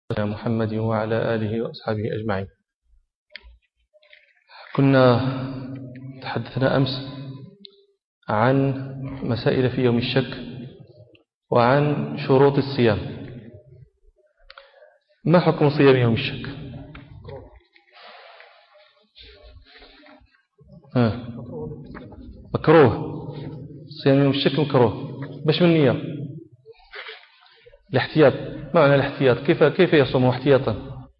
محمد وعلى آله وأصحابه أجمعين. كنا تحدثنا أمس عن مسائل في يوم الشك وعن شروط الصيام. ما حكم صيام يوم الشك؟ مكروه. صيام يوم الشك مكروه. باش من نية الاحتياط. ما معنى الاحتياط؟ كيف يصوم احتياطا؟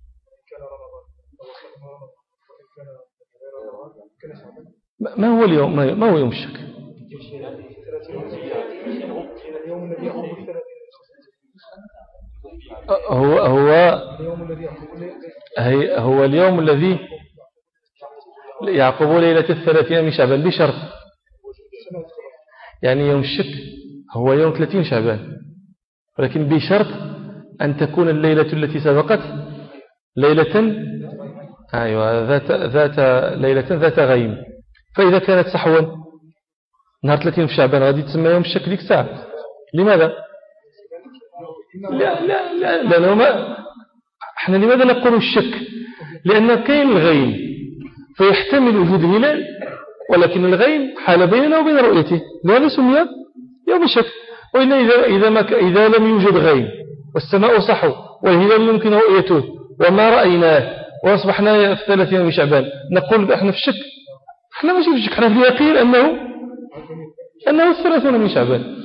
ما هو اليوم؟ ما هو يوم الشك؟ هو اليوم الذي يعقب ليلة 30 من شعبان بشرط، يعني يوم الشك هو يوم 30 شعبان، ولكن بشرط أن تكون الليلة التي سبقت ليلة ذات غيم. فإذا كانت صحوا نهار 30 في شعبان غادي تسمى يوم الشك ديك الساعة. لماذا؟ لا احنا لماذا نقول الشك؟ لأن كاين الغيم فيحتمل وجود الهلال، ولكن الغيم حال بيننا وبين رؤيته، لهذا سمي يوم الشك. وإلا إذا لم يوجد غيم والسماء صحو والهلال يمكن رؤيته وما رأيناه وأصبحنا في 30 من شعبان، نقول احنا في الشك؟ احنا ماشي في الشك، احنا في اليقين أنه 30 من شعبان.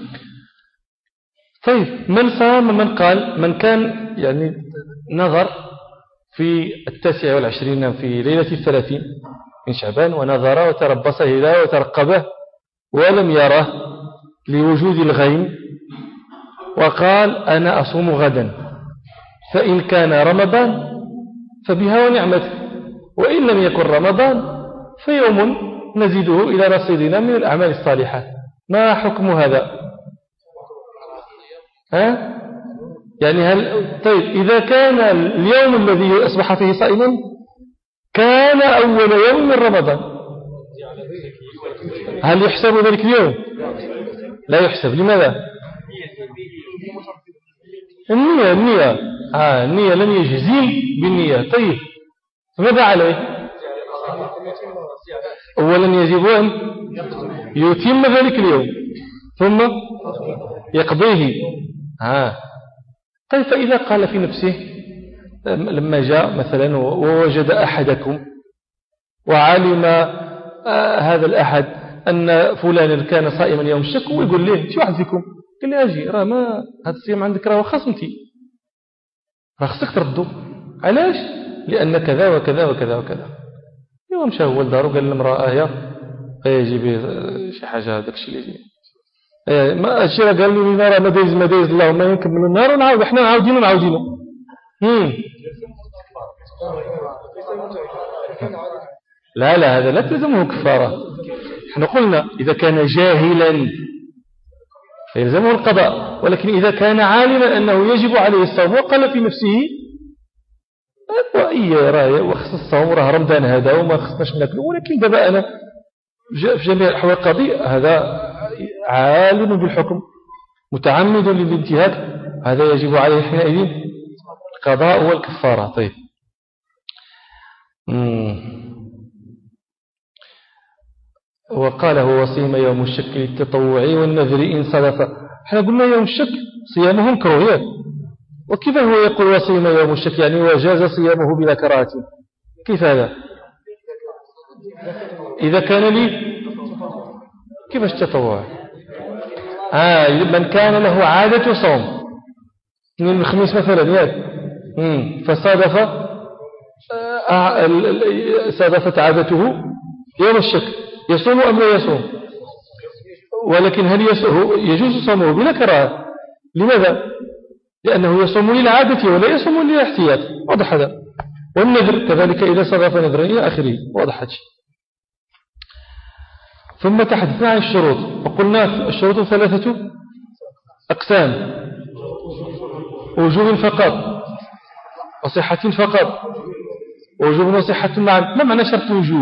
طيب من صام؟ من قال؟ من كان يعني نظر في 29 في ليلة 30 من شعبان ونظر وتربص هلاله وترقبه ولم يره لوجود الغيم، وقال أنا أصوم غدا، فإن كان رمضان فبها ونعمته، وإن لم يكن رمضان فيوم نزيده إلى رصيدنا من الأعمال الصالحة. ما حكم هذا؟ يعني طيب إذا كان اليوم الذي أصبح فيه صائما كان أول يوم من رمضان، هل يحسب ذلك اليوم؟ لا يحسب. لماذا؟ النية لم يجزم بالنية. طيب فماذا عليه؟ أولا يجب أن يتم ذلك اليوم ثم يقضيه. طيب فإذا قال في نفسه لما جاء مثلا ووجد أحدكم وعلم هذا الأحد أن فلان كان صائما يوم الشك، ويقول له شو واحد فيكم؟ قال لي أجي راه ما هذا الصيام عندك راه خصمتي، راه خصك تردو. علاش؟ لأن كذا وكذا وكذا وكذا. يوم مشى هو لدارو قال للمرأة يا جيبي شي حاجة هذاك الشيء اللي يجي ما الشيء قال لي نرى ما دايز الله ما نكمل النهار ونعاود احنا نعاودينه. لا هذا لا تلزمه كفارة. احنا قلنا إذا كان جاهلا فيلزمه القضاء، ولكن إذا كان عالما أنه يجب عليه الصوم وقال في نفسه وخص الصوم راه رمضان هذا وما خصناش ناكله، ولكن دابا أنا في جميع الأحوال قضي، هذا عالم بالحكم متعمد للانتهاك، هذا يجب عليه حينئذ القضاء والكفارة. طيب وقال هو صيام يوم الشك للتطوع والنذر إن صدف. احنا قلنا يوم الشك صيامه مكروه، وكيف هو يقول وصيام يوم الشك يعني وجاز صيامه بلا كراهة؟ كيف هذا؟ إذا كان لي كيفاش التطوع؟ من كان له عادة صوم من الخميس مثلا صادفت عادته يوم الشك، يصوم أم لا يصوم؟ ولكن هل يجوز صومه بلا كراهة؟ لماذا؟ لأنه يصوم للعادة ولا يصوم للاحتياط. واضح هذا. والنذر كذلك إذا صرف نذرا إلى آخره. واضح هذا. ثم تحدثنا عن الشروط وقلنا الشروط 3 أقسام: وجوب فقط وصحة فقط، وجوب وصحة معا. ما معنى شرط وجوب؟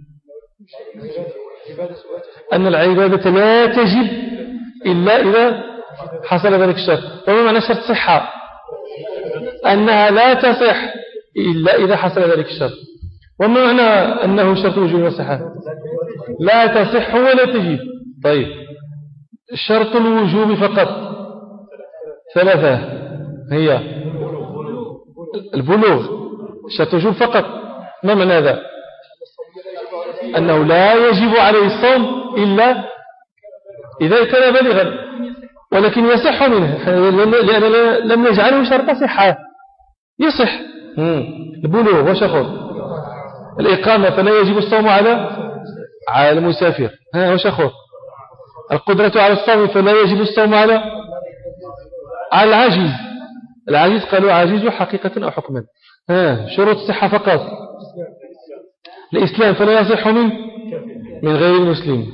أن العبادة لا تجب إلا إذا حصل ذلك الشرط. وما معنى شرط صحة؟ أنها لا تصح إلا إذا حصل ذلك الشرط. وما معنى أنه شرط وجوب وصحة؟ لا تصح ولا تجب. طيب شرط الوجوب فقط ثلاثة، هي البلوغ. شرط الوجوب فقط، ما معنى هذا؟ أنه لا يجب عليه الصوم إلا إذا كان بالغا، ولكن يصح منه لأن لم نجعله شرط صحة. يصح البلوغ وشخور. الإقامة فلا يجب الصوم على المسافر، وشخور. القدرة على الصوم فلا يجب الصوم على العاجز. العاجز قالوا عاجز حقيقة أو حكما. شروط الصحة فقط. الإسلام فلا يصح من غير المسلم.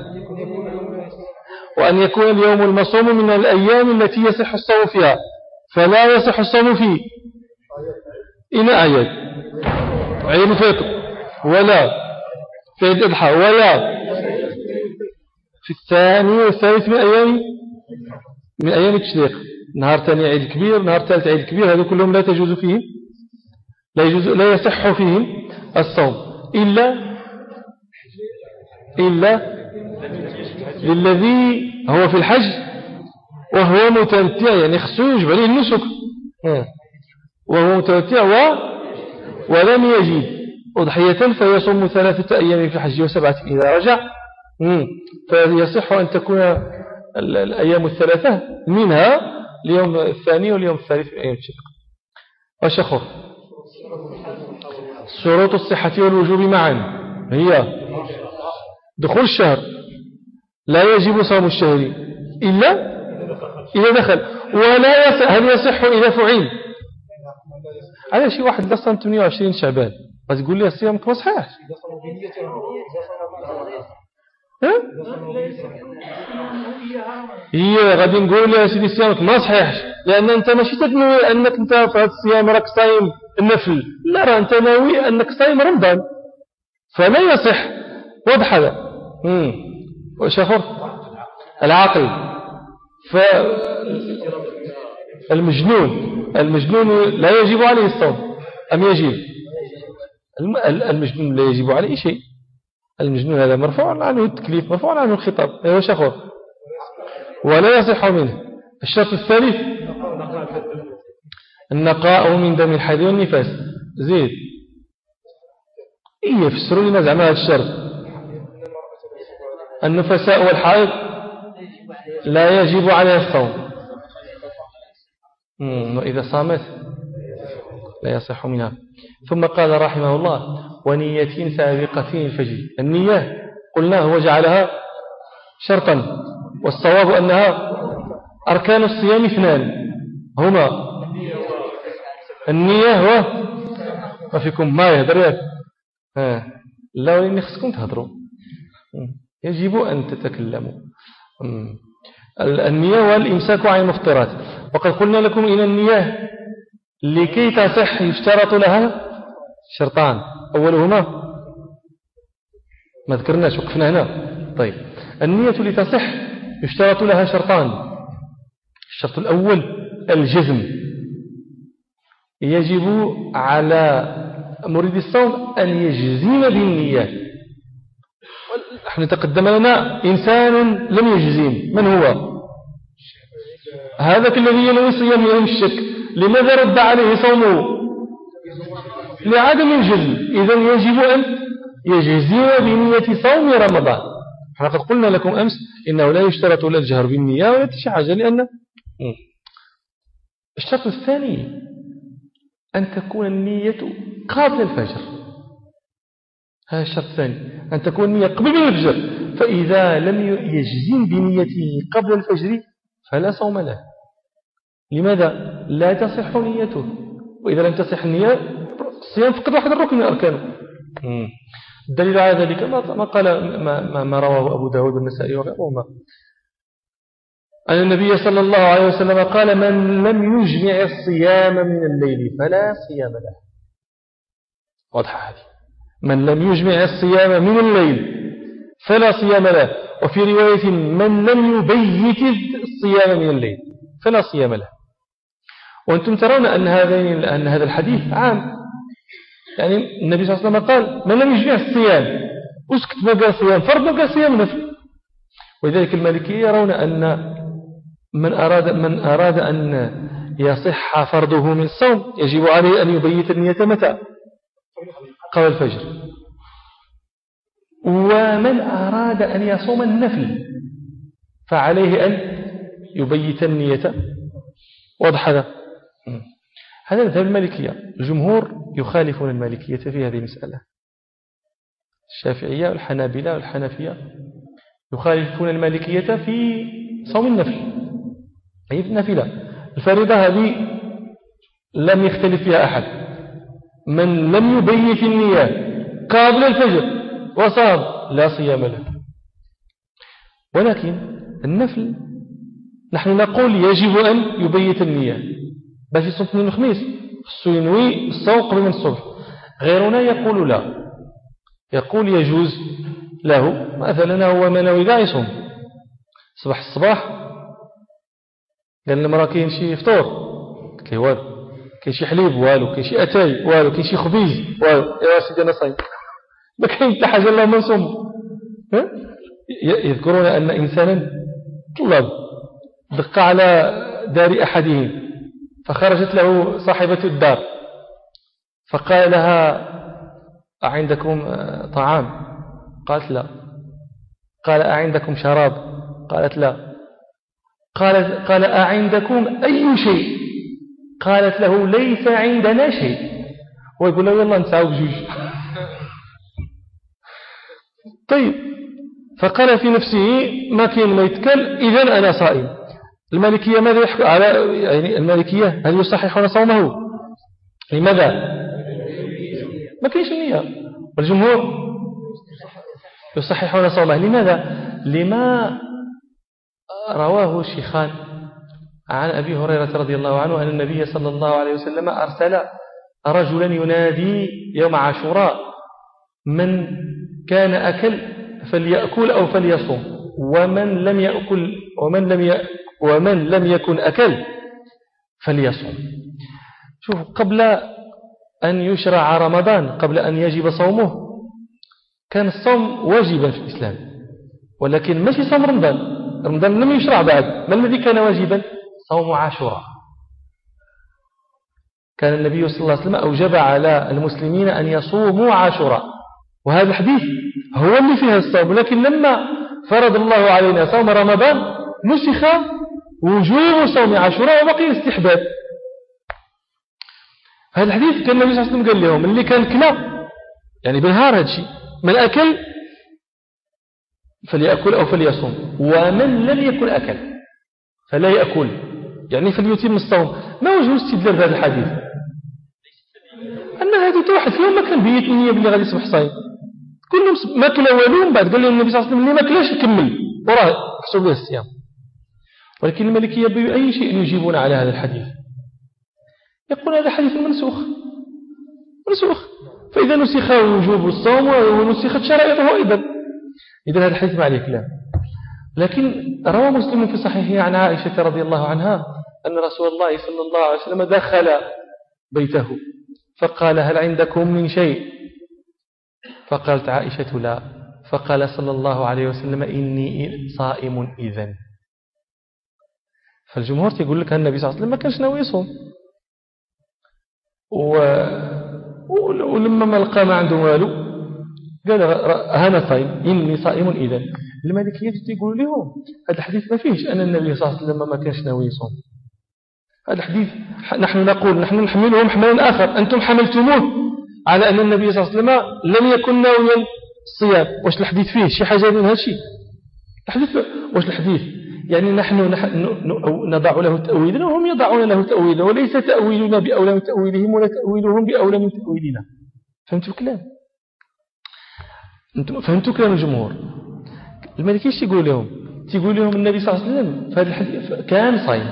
وأن يكون اليوم المصوم من الأيام التي يصح الصوم فيها، فلا يصح الصوم فيه إن أعياد عيد الفطر ولا في عيد الأضحى ولا في الثاني والثالث من أيام التشريق. نهار ثاني عيد كبير، نهار ثالث عيد كبير، هذا كلهم لا تجوز فيهم، لا يصح فيهم الصوم إلا للذي هو في الحج وهو متمتع، يعني خصو يجب عليه النسك وهو متمتع ولم يجد أضحية فيصوم 3 أيام في الحج و7 إذا رجع. فيصح أن تكون الأيام الثلاثة منها اليوم الثاني واليوم الثالث من أيام الشرق. وشخر شروط الصحة والوجوب معا هي دخول الشهر، لا يجب صوم الشهر إلا إذا دخل، ولا هل يصح إذا فعل. على شي واحد لا صام 28 شعبان غتقول لي صيامك ما صحيح؟ هي غادي نقول لها سيدي صيامك ما صحيحش، لأن أنت ماشي تنوي أنك أنت في هذا الصيام راك صايم النفل، لا راه أنت ناوي أنك صايم رمضان، فلا يصح. واضح هذا؟ واش آخر؟ العاقل. فالمجنون لا يجب عليه الصوم أم يجب؟ المجنون لا يجب عليه شيء. المجنون هذا مرفوع عنه التكليف، مرفوع عنه الخطاب، واش آخر؟ ولا يصح منه. الشرط الثالث النقاء من دم الحيض والنفاس. زيد يفسروا لنا زعما هذا الشرط. النفساء والحائض لا يجب عليها الصوم، وإذا صامت لا يصح منها. ثم قال رحمه الله ونية سابقة الفجر. النية قلنا هو جعلها شرطا، والصواب أنها أركان الصيام 2 هما النية ما فيكم ما يهدر ياك لا وليني خصكم تهضروا، يجب أن تتكلموا. النية والإمساك عن المفطرات. وقد قلنا لكم إن النية لكي تصح يشترط لها شرطان، أولهما ما ذكرناش وقفنا هنا. طيب النية لتصح يشترط لها شرطان. الشرط الأول الجزم. يجب على مريد الصوم أن يجزم بالنية. نحن تقدم لنا إنسان لم يجزم، من هو؟ هذاك الذي ينوي صيام يوم الشك، لماذا رد عليه صومه؟ لعدم الجزم. إذن يجب أن يجزم بنية صوم رمضان. احنا قد قلنا لكم أمس إنه لا يشترط لا الجهر بالنية ولا التشعج، لأن الشرط الثاني أن تكون النية قبل الفجر. هذا الشرط الثاني، أن تكون النية قبل الفجر. فإذا لم يجزم بنيته قبل الفجر فلا صوم له. لماذا؟ لا تصح نيته، وإذا لم تصح النية الصيام فقد واحد الركن من أركانه. الدليل على ذلك ما قال ما رواه أبو داود والنسائي وغيرهما أن النبي صلى الله عليه وسلم قال من لم يجمع الصيام من الليل فلا صيام له. واضحة هذه، من لم يجمع الصيام من الليل فلا صيام له. وفي رواية من لم يبيت الصيام من الليل فلا صيام له. وأنتم ترون أن هذا الحديث عام. يعني النبي صلى الله عليه وسلم قال من لم يجمع الصيام اسكت ما قال صيام فرض ما قال صيام نفل. ولذلك المالكية يرون أن من أراد أن يصح فرضه من الصوم يجب عليه أن يبيت النية متى؟ قبل الفجر. ومن أراد أن يصوم النفل فعليه أن يبيت النية. واضح هذا؟ هذا مذهب المالكية. الجمهور يخالفون المالكية في هذه المسألة. الشافعية والحنابلة والحنفية يخالفون المالكية في صوم النفل، أي في النافلة. الفريضة هذه لم يختلف فيها أحد. من لم يبيت النية قبل الفجر وصام لا صيام له. ولكن النفل نحن نقول يجب أن يبيت النية. باش يصوم اثنين وخميس خصو ينوي الصوم قبل من الصبح. غيرنا يقول لا، يقول يجوز له مثلا هو منوي لا يصوم صباح الصباح قال لنا مرا كاين شي فطور كاين والو، كاين شي حليب والو، كاين شي اتاي والو، كاين شي خبيز والو، يا سيدي انا صايم ما كاين حتى حاجه الا ما نصوم. يذكرون ان انسانا طلب دق على دار احدهم فخرجت له صاحبة الدار فقال لها أعندكم طعام؟ قالت لا. قال أعندكم شراب؟ قالت لا. قال أعندكم أي شيء؟ قالت له ليس عندنا شيء. ويقول له يلا نسعوا بجوج. طيب فقال في نفسه ما كاين ما يتكل إذن أنا صائم. المالكية ماذا يحكي على يعني المالكية هل يصححون صومه؟ لماذا؟ ما كاينش النية. والجمهور يصححون صومه. لماذا؟ لما رواه الشيخان عن أبي هريرة رضي الله عنه أن النبي صلى الله عليه وسلم أرسل رجلا ينادي يوم عاشوراء من كان أكل فليأكل أو فليصوم ومن لم يأكل ومن لم يكن أكل فليصوم. شوف قبل أن يشرع رمضان قبل أن يجب صومه كان الصوم واجبا في الإسلام، ولكن ماشي صوم رمضان لم يشرع بعد. ما الذي كان واجبا؟ صوم عاشوراء. كان النبي صلى الله عليه وسلم أوجب على المسلمين أن يصوموا عاشوراء، وهذا الحديث هو اللي فيها الصوم. لكن لما فرض الله علينا صوم رمضان نسخ وجوب صوم عاشوراء وبقي الاستحباب. هذا الحديث كان النبي صلى الله عليه وسلم قال لهم اللي كان كلا يعني بالنهار هذا الشيء من أكل فليأكل أو فليصوم ومن لم يكن أكل فلا يأكل يعني فليتم الصوم. ما وجه استدلال بهذا الحديث؟ أن هذه واحد فيهم ما كان بيت النية باللي غادي يصبح صايم، كلهم ما كلا والو. بعد قال لهم النبي صلى الله عليه وسلم اللي ما كلاش يكمل وراه حسب به الصيام. ولكن المالكية بأي شيء يجيبون على هذا الحديث؟ يقول هذا حديث منسوخ. فإذا نسخ وجوب الصوم ونسخت شرائطه أيضا، إذا هذا الحديث ما عليه كلام. لكن روى مسلم في صحيحه عن عائشة رضي الله عنها أن رسول الله صلى الله عليه وسلم دخل بيته فقال هل عندكم من شيء؟ فقالت عائشة لا. فقال صلى الله عليه وسلم إني صائم إذن. فالجمهور يقول لك النبي صلى الله عليه وسلم ما كانش ناوي يصوم، ولما ما لقى ما عنده والو قال أنا صائم إني صائم إذن. المالكية يقول لهم هذا الحديث ما فيهش أن النبي صلى الله عليه وسلم ما كانش ناوي يصوم. هذا الحديث نحن نقول نحن نحمله حملا آخر، أنتم حملتموه على أن النبي صلى الله عليه وسلم لم يكن ناويا الصيام. واش الحديث فيه شي حاجة من هذا الشيء؟ الحديث واش الحديث يعني نحن نضع له تأويلا وهم يضعون له تأويلا، وليس تأويلنا بأولى من تأويلهم ولا تأويلهم بأولى من تأويلنا. فهمتوا الكلام؟ فهمتوا كلام الجمهور؟ المالكي ايش يقول لهم؟ تقول لهم النبي صلى الله عليه وسلم في هذا الحديث كان صايم،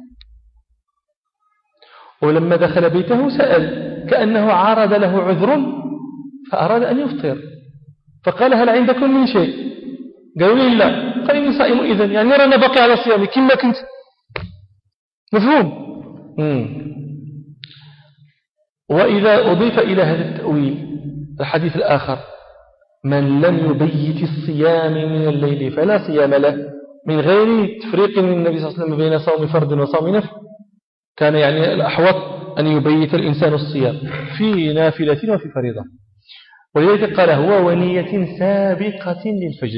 ولما دخل بيته سأل كأنه عارض له عذر فأراد أن يفطر، فقال هل عندكم من شيء؟ قالوا لي لا. قال إني صائم إذن، يعني رانا باقي على صيامي كما كنت. مفهوم؟ وإذا أضيف إلى هذا التأويل الحديث الآخر: من لم يبيت الصيام من الليل فلا صيام له، من غير تفريق من النبي صلى الله عليه وسلم بين صوم فرض وصوم نفل، كان يعني الأحوط أن يبيت الإنسان الصيام في نافلة وفي فريضة. ولذلك قال: هو ونية سابقة للفجر.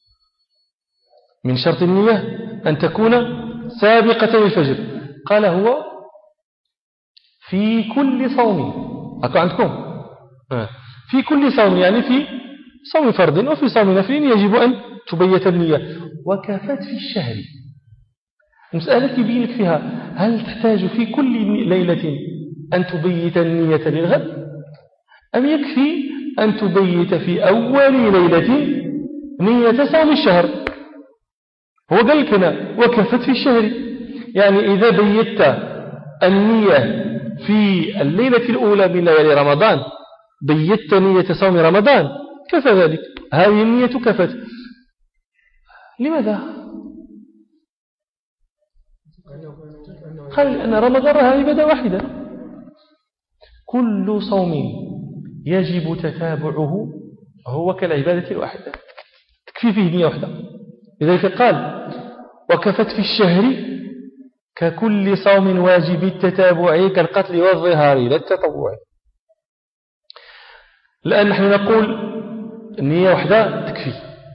من شرط النية أن تكون سابقة للفجر. قال: هو في كل صوم. أكو عندكم في كل صوم، يعني في صوم فرض وفي صوم نفل يجب أن تبيت النية. وكفت في الشهر. مسألة يبين لك فيها: هل تحتاج في كل ليلة أن تبيت النية للغد، أم يكفي أن تبيت في أول ليلة نية صوم الشهر؟ هو قال لك هنا: وكفت في الشهر، يعني إذا بيت النية في الليلة الأولى من ليالي رمضان، بيت نية صوم رمضان، كفى ذلك، هذه النية كفت. لماذا؟ قال أن رمضان رها عبادة واحدة، كل صوم يجب تتابعه هو كالعبادة الواحدة، تكفي فيه نية واحدة. لذلك قال: وكفت في الشهر ككل صوم واجب التتابع كالقتل والظهار لا التطوع. الآن نحن نقول النية واحدة تكفي،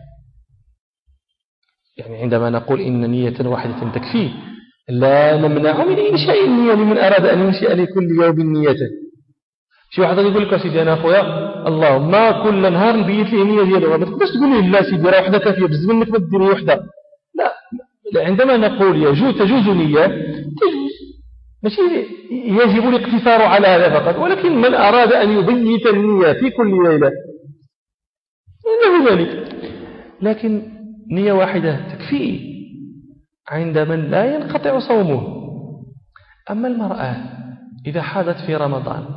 يعني عندما نقول إن نية واحدة تكفي لا نمنع من إنشاء النية لمن أراد أن ينشئ لكل يوم نية. شي واحد يقول لك: سيدي أنا أخويا اللهم كل نهار نبيت لي النية ديالو، ما تقدرش تقول لي لا سيدي راه واحدة كافية، بزز منك ما ديري واحدة. لا، عندما نقول تجوز نية تجوز، ماشي يجب الاقتصار على هذا فقط، ولكن من أراد أن يبيت النية في كل ليلة إنه ذلك. لكن نية واحدة تكفي عند من لا ينقطع صومه. أما المرأة إذا حاضت في رمضان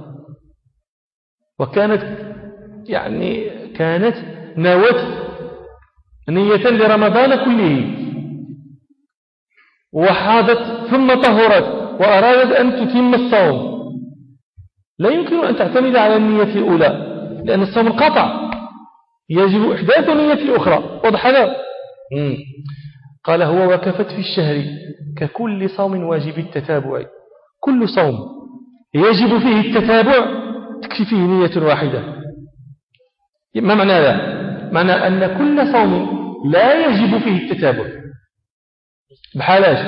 وكانت كانت نوت نية لرمضان كله، وحاضت ثم طهرت وأرادت أن تتم الصوم، لا يمكن أن تعتمد على النية الأولى، لأن الصوم انقطع، يجب إحداث نية أخرى. واضح هذا؟ قال: هو وكفت في الشهر ككل صوم واجب التتابع، كل صوم يجب فيه التتابع تكفي فيه نية واحدة. ما معنى هذا؟ معنى أن كل صوم لا يجب فيه التتابع. بحالاش؟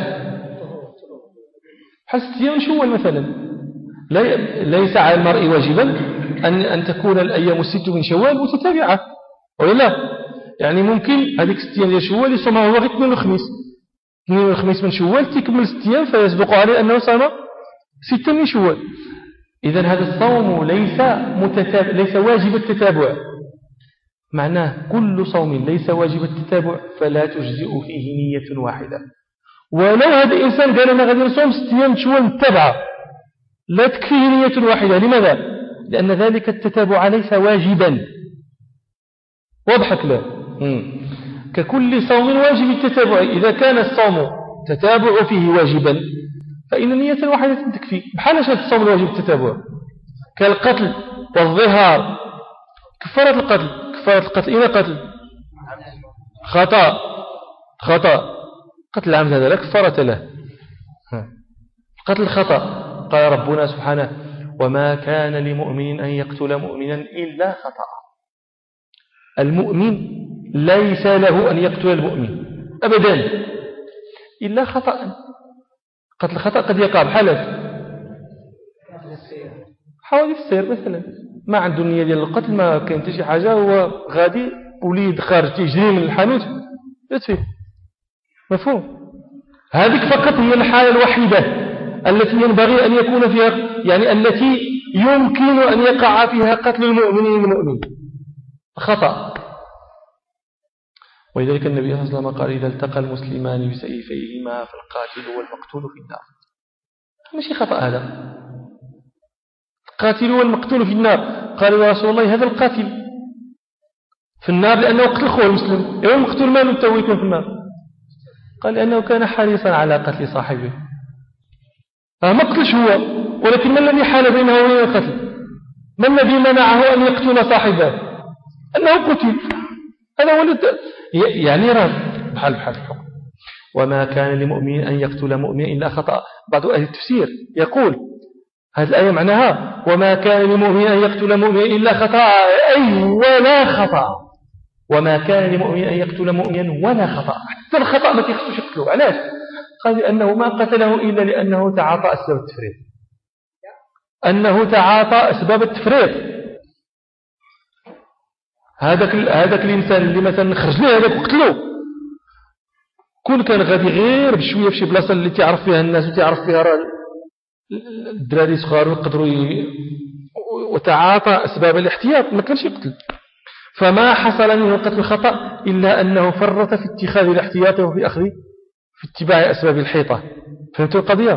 بحال الصيام شوال مثلا، ليس على المرء واجبا أن تكون الأيام الست من شوال متتابعة، ولا لا؟ يعني ممكن هذيك 6 أيام ديال شوال يصومها هو غير 2 الخميس من شوال تكمل 6 أيام فيصدق عليه أنه صام 6 من شوال. إذن هذا الصوم ليس واجب التتابع. معناه كل صوم ليس واجب التتابع فلا تجزئ فيه نية واحدة. ولو هذا الإنسان قال أنا غادي نصوم 6 أيام شوال متبعة لا تكفيه نية واحدة. لماذا؟ لأن ذلك التتابع ليس واجبا. واضحك له؟ ككل صوم واجب التتابع. إذا كان الصوم تتابع فيه واجبا فإن نية واحدة تكفي. بحال هذا الصوم الواجب التتابع كالقتل والظهار. كفارة القتل إذا قتل خطأ قتل العمد هذا لا كفارة له. قتل خطأ قال ربنا سبحانه: وما كان لمؤمن أن يقتل مؤمنا إلا خطأ. المؤمن ليس له أن يقتل المؤمن أبدا إلا خطأ. قتل خطأ قد يقع بحالة حوادث السير مثلا، ما عنده نية ديال القتل، ما كانت شي حاجة، هو غادي وليد خارج يجري من الحانوت يطفي. مفهوم؟ هذه فقط هي الحالة الوحيدة التي ينبغي أن يكون فيها، يعني التي يمكن أن يقع فيها قتل المؤمن خطأ. ولذلك النبي صلى الله عليه وسلم قال: إذا التقى المسلمان بسيفيهما فالقاتل والمقتول في النار. ماشي خطأ هذا، القاتل والمقتول في النار. قال: يا رسول الله هذا القاتل في النار لأنه قتل أخوه المسلم، المقتول ما له يكون في النار؟ قال: لأنه كان حريصا على قتل صاحبه. ما قتلش هو، ولكن ما الذي حال بينه وبين القتل؟ ما الذي منعه أن يقتل صاحبه؟ أنه قتل. هذا هو يعني بحال الحكم. وما كان لمؤمن أن يقتل مؤمن إلا خطأ. بعض أهل التفسير يقول هذه الآية معناها وما كان لمؤمن أن يقتل مؤمن إلا خطأ، أي ولا خطأ. وما كان لمؤمن أن يقتل مؤمنا ولا خطأ، حتى الخطأ ما تيخصوش يقتلوه. علاش؟ قال لأنه ما قتله إلا لأنه تعاطى أسباب التفريط، أنه تعاطى أسباب التفريط. هذاك الإنسان اللي مثلا خرج له هذاك وقتلوه، كون كان غادي غير بشوية في شي بلاصة اللي تعرف فيها الناس وتعرف فيها الدراري صغار ويقدروا وتعاطى أسباب الاحتياط، ما كانش يقتل. فما حصل منه قتل خطأ إلا أنه فرط في اتخاذ الاحتياط وفي في اتباع أسباب الحيطة. فهمتوا القضية؟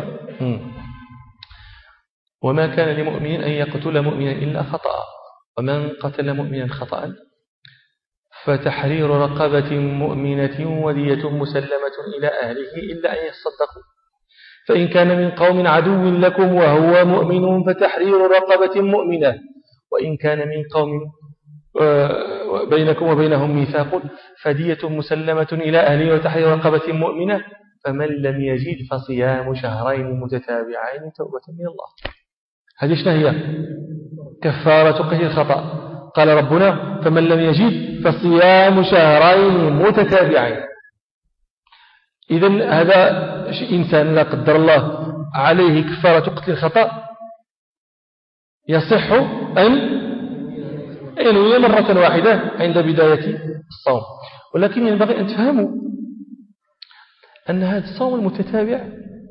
وما كان لمؤمن أن يقتل مؤمنا إلا خطأ، ومن قتل مؤمنا خطأ فتحرير رقبة مؤمنة ودية مسلمة إلى أهله إلا أن يصدقوا، فإن كان من قوم عدو لكم وهو مؤمن فتحرير رقبة مؤمنة، وإن كان من قوم بينكم وبينهم ميثاق فدية مسلمة إلى أهله وتحرير رقبة مؤمنة، فمن لم يجد فصيام شهرين متتابعين توبة من الله. هذه شنو هي؟ كفارة قتل الخطأ. قال ربنا فمن لم يجد فصيام شهرين متتابعين. إذن هذا إنسان لا قدر الله عليه كفارة قتل الخطأ يصح أن ينوي مرة واحدة عند بداية الصوم، ولكن ينبغي أن تفهموا أن هذا الصوم المتتابع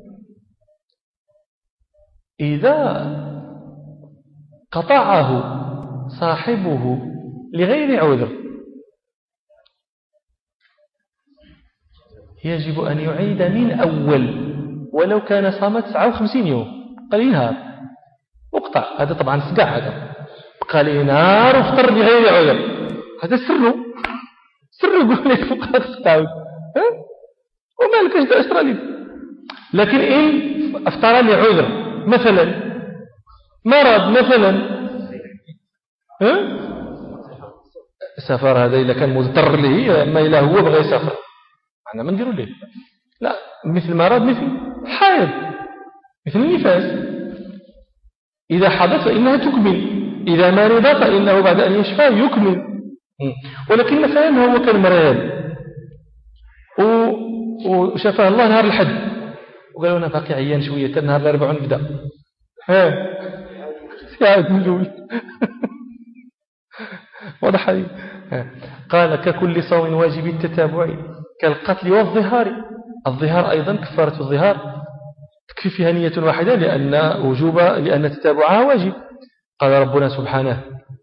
إذا قطعه صاحبه لغير عذر يجب أن يعيد من أول، ولو كان صام 59 يوم. قال نهار اقطع، هذا طبعا سقع، هذا قال نهار افطر بغير عذر، هذا سره يقول لك فقط تقطع وما لك ايش تأثر لي. لكن إن افطر لعذر مثلا مرض مثلا سفر، هذا إذا كان مضطر له، أما إلا هو بغى يسافر معنا ما نديروا له. لا، مثل مرض مثل حائض مثل النفاس، إذا حدث فإنها تكمل، إذا مرض فإنه بعد أن يشفى يكمل. ولكن مثلا هو كان مريض وشفاه الله نهار الحد وقالوا أنا باقي عيان شوية نهار الأربع نبدأ ساعد من الأول واضح هذه. قال ككل صوم واجب التتابع كالقتل والظهار. الظهار أيضا كفارة الظهار تكفي فيها نية واحدة لأن تتابعها واجب. قال ربنا سبحانه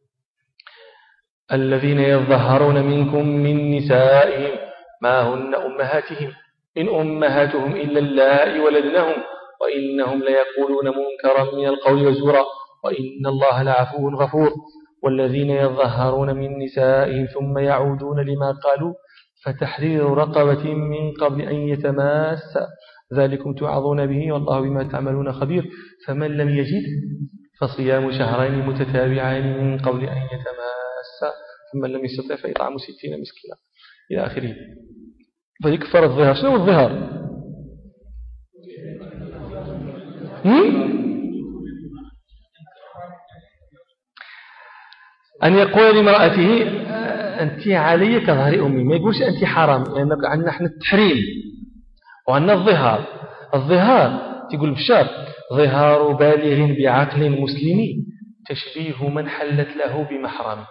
الذين يظهرون منكم من نسائهم ما هن أمهاتهم إن أمهاتهم إلا اللائي ولدنهم وإنهم ليقولون منكرا من القول وزورا وإن الله لعفو غفور. والذين يظهرون من نسائهم ثم يعودون لما قالوا فتحرير رقبة من قبل أن يتماس ذلكم توعظون به والله بما تعملون خبير. فمن لم يجد فصيام شهرين متتابعين من قبل أن يتماس ثم لم يستطع فإطعام 60 مسكينا إلى آخره. فيكفر الظهار. شنو الظهار؟ أن يقول لامرأته أنت علي كظهر أمي، ما يقولش أنت حرام، لأن يعني عندنا نحن التحريم وعندنا الظهار. الظهار تقول بشار ظهار بالغ بعقل مسلم تشبيه من حلت له بمحرم.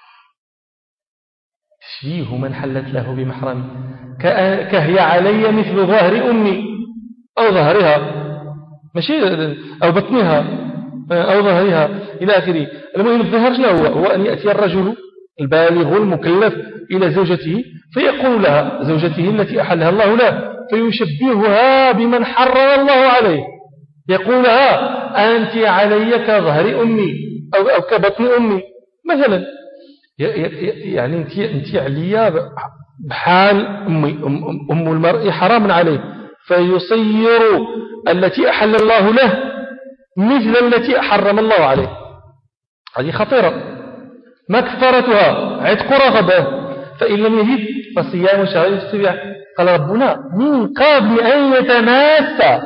تشبيه من حلت له بمحرم كهي علي مثل ظهر أمي أو ظهرها ماشي أو بطنها أو ظهرها إلى آخره. المهم الظهر شنو هو أن يأتي الرجل البالغ المكلف إلى زوجته فيقول لها زوجته التي أحلها الله له فيشبهها بمن حرم الله عليه، يقول لها أنت علي كظهر أمي أو كبطن أمي مثلا، يعني أنت علي بحال أم المرء حرام عليه، فيصير التي أحل الله له مثل التي حرم الله عليه. هذه خطيرة. ما كفارتها؟ عتق رغبة، فإن لم يجد فصيام شهرين متتابعين. قال ربنا من قبل أن يتماسا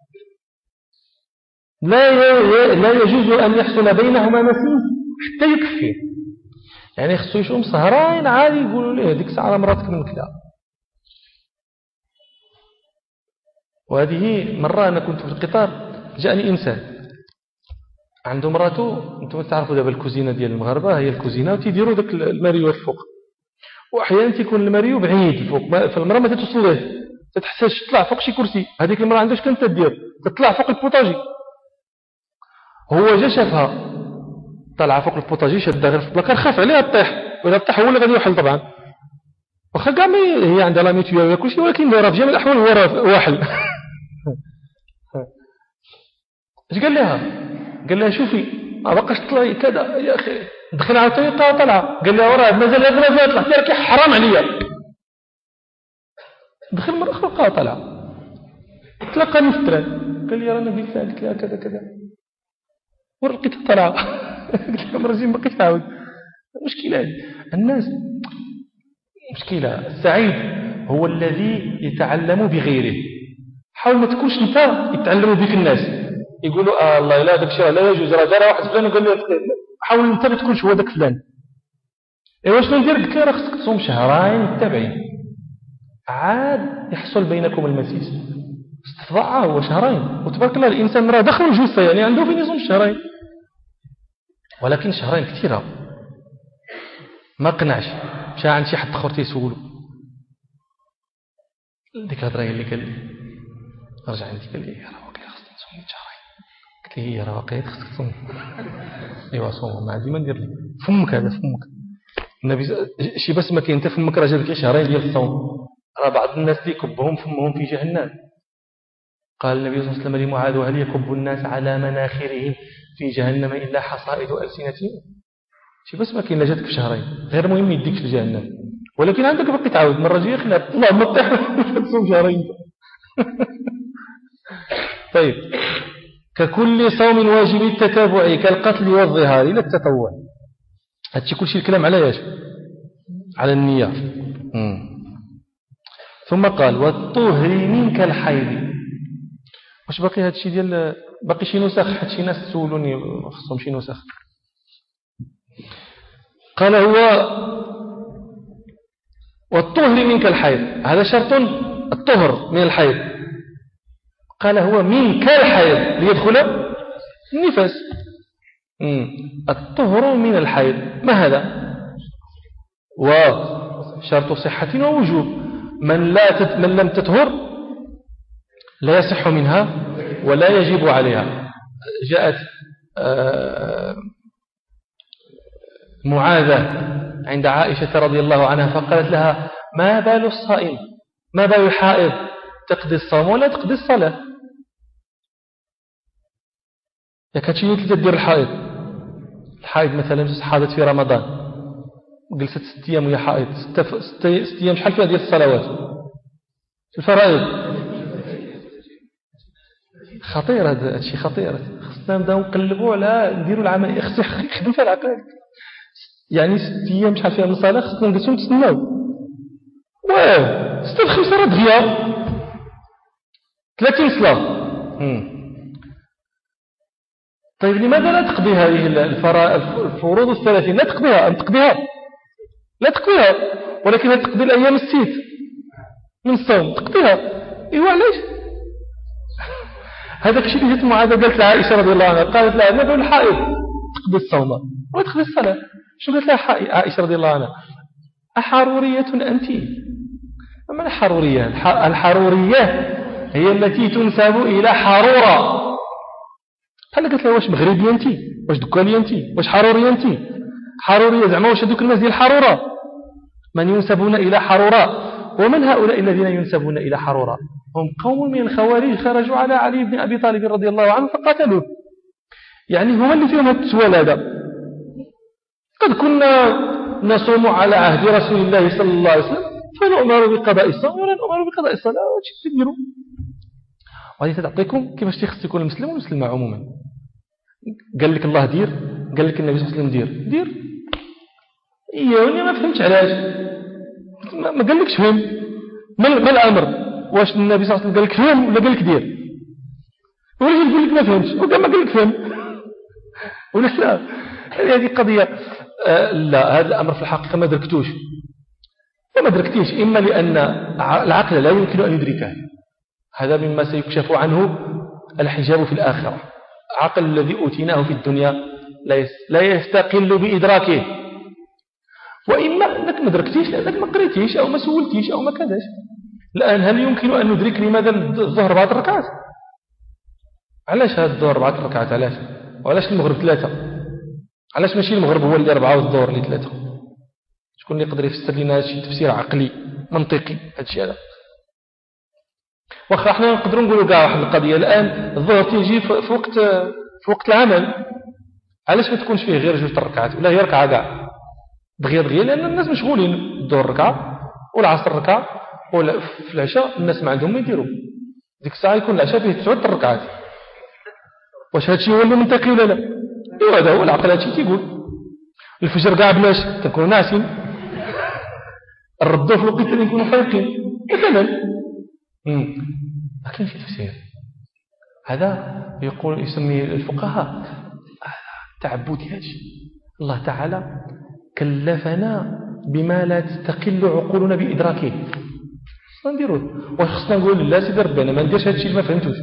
لا يجوز أن يحصل بينهما مسيس حتى يكفي. يعني خصو يشوم سهرين عادي يقولوا له هذيك الساعة مراتك من كذا. وهذه مرة أنا كنت في القطار جاءني إنسان عنده مراته، أنتم تعرفوا دابا الكوزينة ديال المغاربة هي الكوزينة وتيديروا ذاك الماريو الفوق، وأحيانا تيكون الماريو بعيد الفوق فالمرأة ما تتوصل له، تتحتاج تطلع فوق شي كرسي. هذيك المرأة عندها كانت تدير تطلع فوق البوطاجي. هو جا شافها طلع فوق البوطاجي شدها غير في البلاكار، خاف عليها تطيح، وإذا طاح هو اللي غادي يوحل طبعا. واخا كاع هي عندها لا ميتويا ولا كلشي، ولكن دايره في جميع الأحوال هو واحل. اش قال لها؟ قال لها شوفي ما بقاش تطلعي كذا يا أخي. دخل على الطريقة طلع قال لها وراه مازال غير طلع تركي حرام عليا. دخل مرة أخرى طلع تلقاني في التران قال لي رانا قلت لها كذا كذا ولقيتها طلع. قلت لها مرة ما بقيت تعاود. مشكلة الناس مشكلة. السعيد هو الذي يتعلم بغيره. حاول ما تكونش انت يتعلموا بك الناس يقولوا الله لا داك الشيء لا يجوز، راه دار واحد فلان وقال له حاول انت ما تكونش هو داك فلان. ايوا شنو ندير؟ قلت له راه خصك تصوم شهرين متابعين عاد يحصل بينكم المسيس. استفضاء هو شهرين، وتبارك الله الانسان راه دخل الجثه يعني عنده فين يصوم شهرين، ولكن شهرين كثيره. ما قنعش مشى عند شي حد اخر تيسولو ديك الهضره اللي قال لي رجع عندي قال لي راه واقيلا خصني نصوم شهرين. قلت لي راه واقيلا خصك تصوم. ايوا صوم ما عندي ما ندير لك فمك هذا فمك النبي شي بس ما كاين انت فمك راه جابك شهرين ديال الصوم. راه بعض الناس اللي يكبهم فمهم في جهنم. قال النبي صلى الله عليه وسلم لمعاذ هل يكب الناس على مناخرهم في جهنم الا حصائد ألسنتهم. شي بس ما كاين لا جاتك في شهرين غير مهم يديك في جهنم، ولكن عندك باقي تعاود مره جايه خلاف الله ما تطيح تصوم شهرين. طيب ككل صوم واجب التتابع كالقتل والظهار الى التطوع. هادشي كلشي الكلام على ايش؟ على النية. ثم قال والطهر منك الحيض. واش باقي هادشي ديال باقي شي نسخ؟ حيت شي ناس سولوني خصهم شي نسخ. قال هو والطهر منك الحيض هذا شرط الطهر من الحيض. قال هو منك الحيض ليدخل النفاس. الطهر من الحيض ما هذا؟ وشرط صحة ووجوب. من لم تطهر لا يصح منها ولا يجب عليها. جاءت معاذة عند عائشة رضي الله عنها فقالت لها ما بال الصائم ما بال الحائض تقضي الصوم ولا تقضي الصلاة. يكاتشي تدير الحائض مثلا حاضت في رمضان جلست 6 أيام وهي حائض 6 أيام شحال فيها ديال الصلوات الفرائض. خطير هذا الشيء خطير. خصنا نبداو نقلبوا على نديروا العمليه خصنا نخدم فيها العقل. يعني 6 أيام شحال فيها من الصلاه خصنا نجلسوا نتسناو 6 5 راه دغيا 30 صلاه. طيب لماذا لا تقضي هذه الفروض 30؟ لا تقضيها ولكن تقضي الأيام 6 من الصوم تقضيها. ايوا علاش؟ هذاك الشيء اللي جات معاذة قالت لعائشة رضي الله عنها قالت لها ما بال الحائض تقضي الصوم وتقضي الصلاة. شو قالت لها عائشة رضي الله عنها؟ أحرورية أنت؟ ما الحرورية؟ الحرورية هي التي تنسب إلى حرورة. قال قالت لها واش مغربية أنت؟ واش دكانية أنت؟ واش حرورية أنت؟ حرورية زعما واش هذوك الناس ديال حرورة من ينسبون إلى حرورة. ومن هؤلاء الذين ينسبون إلى حرورة؟ هم قوم من الخوارج خرجوا على علي بن أبي طالب رضي الله عنه فقاتلوه. يعني هم اللي فيهم هذا السؤال هذا. قد كنا نصوم على عهد رسول الله صلى الله عليه وسلم فنؤمر بقضاء الصوم ولا نؤمر بقضاء الصلاة. وهذه تعطيكم كيفاش خص يكون المسلم والمسلمة عموما. قال لك الله دير، قال لك النبي صلى الله عليه وسلم دير إياه ما فهمتش علاش، ما قال لكش فهم، ما الأمر؟ واش النبي صلى الله عليه وسلم قال لك فهم ولا قال لك دير؟ ولا يقول لك ما فهمتش وقال ما قال لك فهم ولا لا؟ هذه قضية. لا، هذا الأمر في الحقيقة ما دركتوش وما دركتيش، إما لأن العقل لا يمكن أن يدركه، هذا مما سيكشف عنه الحجاب في الآخرة. عقل الذي أوتيناه في الدنيا لا يستقل بإدراكه، وإما أنك ما دركتيش لأنك ما قريتيش أو ما سولتيش أو ما كذاش. الآن هل يمكن أن ندرك لماذا الظهر 4 ركعات؟ علاش هذا الظهر 4 ركعات؟ وعلاش المغرب 3؟ علاش ماشي المغرب هو اللي 4 والظهر اللي 3؟ شكون اللي يقدر يفسر لنا هذا الشيء تفسير عقلي منطقي؟ هذا الشيء هذا واخا احنا نقدروا نقولوا كاع واحد القضيه. الان الظهر تيجي في وقت العمل، علاش ما تكونش فيه غير 2 ركعات ولا هي ركعه كاع؟ دغيا لان الناس مشغولين، الظهر ركعه والعصر ركعه، ولا في العشاء الناس ما عندهم ما يديروا، ديك الساعه يكون العشاء فيه 9 ركعات. واش هذا الشيء هو اللي منطقي ولا لا؟ ايوا هذا هو العقل، هذا الشيء تيقول. الفجر كاع بلاش تكونوا ناعسين، الردوا في الوقت اللي يكونوا فايقين مثلا. ما كاينش تفسير. هذا يسمي الفقهاء تعبديات. الله تعالى كلفنا بما لا تستقل عقولنا بإدراكه. ما نديروه؟ واش خصنا نقول لا سيدي ربي انا ما نديرش هذا الشيء اللي ما فهمتوش؟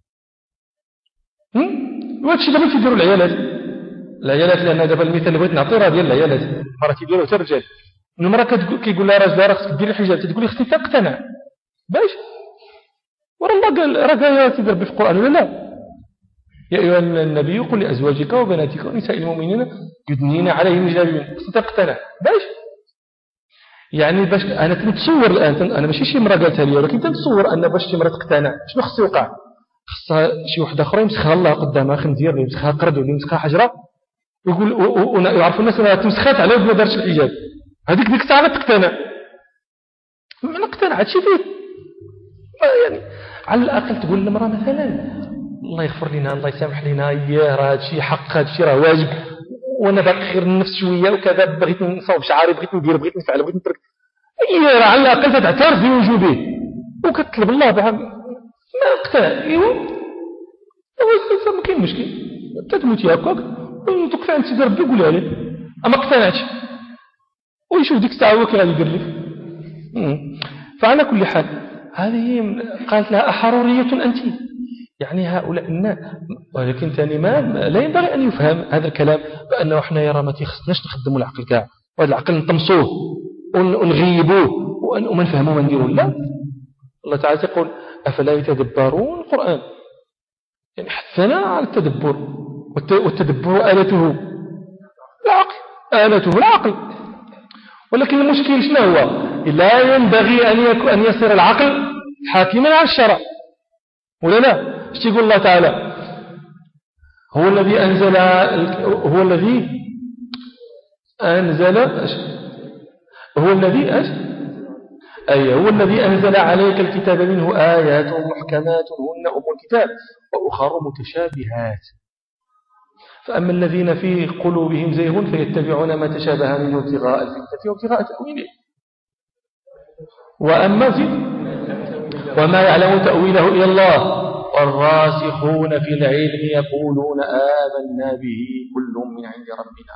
وهذا الشيء دابا تيديروا العيالات لان دابا المثال اللي بغيت نعطيه راه ديال العيالات، مرات تيديروه حتى الرجال. المراه كيقول لها راجل راه خصك ديري الحجاب، تقول لي خصني تقتنع باش ورا الله قال راه جايه سيدي ربي في القران ولا لا؟ يا ايها النبي قل لازواجك وبناتك ونساء المؤمنين يدنين عليهم من جلابيبهن، خصني تقتنع باش يعني باش انا تنتصور الان انا ماشي شي مراه قالتها لي، ولكن تنتصور ان باش شي مراه تقتنع شنو خص يوقع؟ خصها شي وحده اخرى يمسخها الله قدامها، خنزير اللي يمسخها قرد ولا يمسخها حجره، ويقول ويعرفوا الناس انها تمسخات على ما دارتش الحجاب، هذيك ديك الساعه تقتنع. ما نقتنع هادشي فيه يعني. على الاقل تقول للمراه مثلا الله يغفر لنا الله يسامح لنا، راه هادشي حق، هادشي راه واجب، وانا باقي خير النفس شويه وكذا، بغيت نصاوب شعري، بغيت ندير، بغيت نفعل، بغيت نترك، راه على الاقل تعترف بوجوبه وكتطلب الله بها. ما اقتنع ايوا ما كاين مشكل، تتموتي هكاك وتوقفي عند سيدي ربي قولها لي اما اقتنعتش، ويشوف ديك الساعه هو كي غادي يدير لك. فعلى كل حال هذه قالت لها أحرورية أنت؟ يعني هؤلاء الناس. ولكن ثاني ما لا ينبغي أن يفهم هذا الكلام بأنه احنا يرى ما تيخصناش نخدموا العقل كاع، وهذا العقل نطمسوه ونغيبوه وما نفهموه ما نديروه. لا، الله تعالى يقول أفلا يتدبرون القرآن، يعني حثنا على التدبر، والتدبر آلته العقل، آلته العقل. ولكن المشكل شنو هو؟ لا ينبغي أن يصير العقل حاكما على الشرع ولا لا؟ ايش يقول الله تعالى؟ هو الذي أنزل هو الذي أنزل عليك الكتاب منه آيات محكمات هن أم الكتاب وأخر متشابهات، فأما الذين في قلوبهم زيغ فيتبعون ما تشابه منه ابتغاء الفتنة وابتغاء تأويله وما يعلم تأويله إلا الله والراسخون في العلم يقولون آمنا به كل من عند ربنا.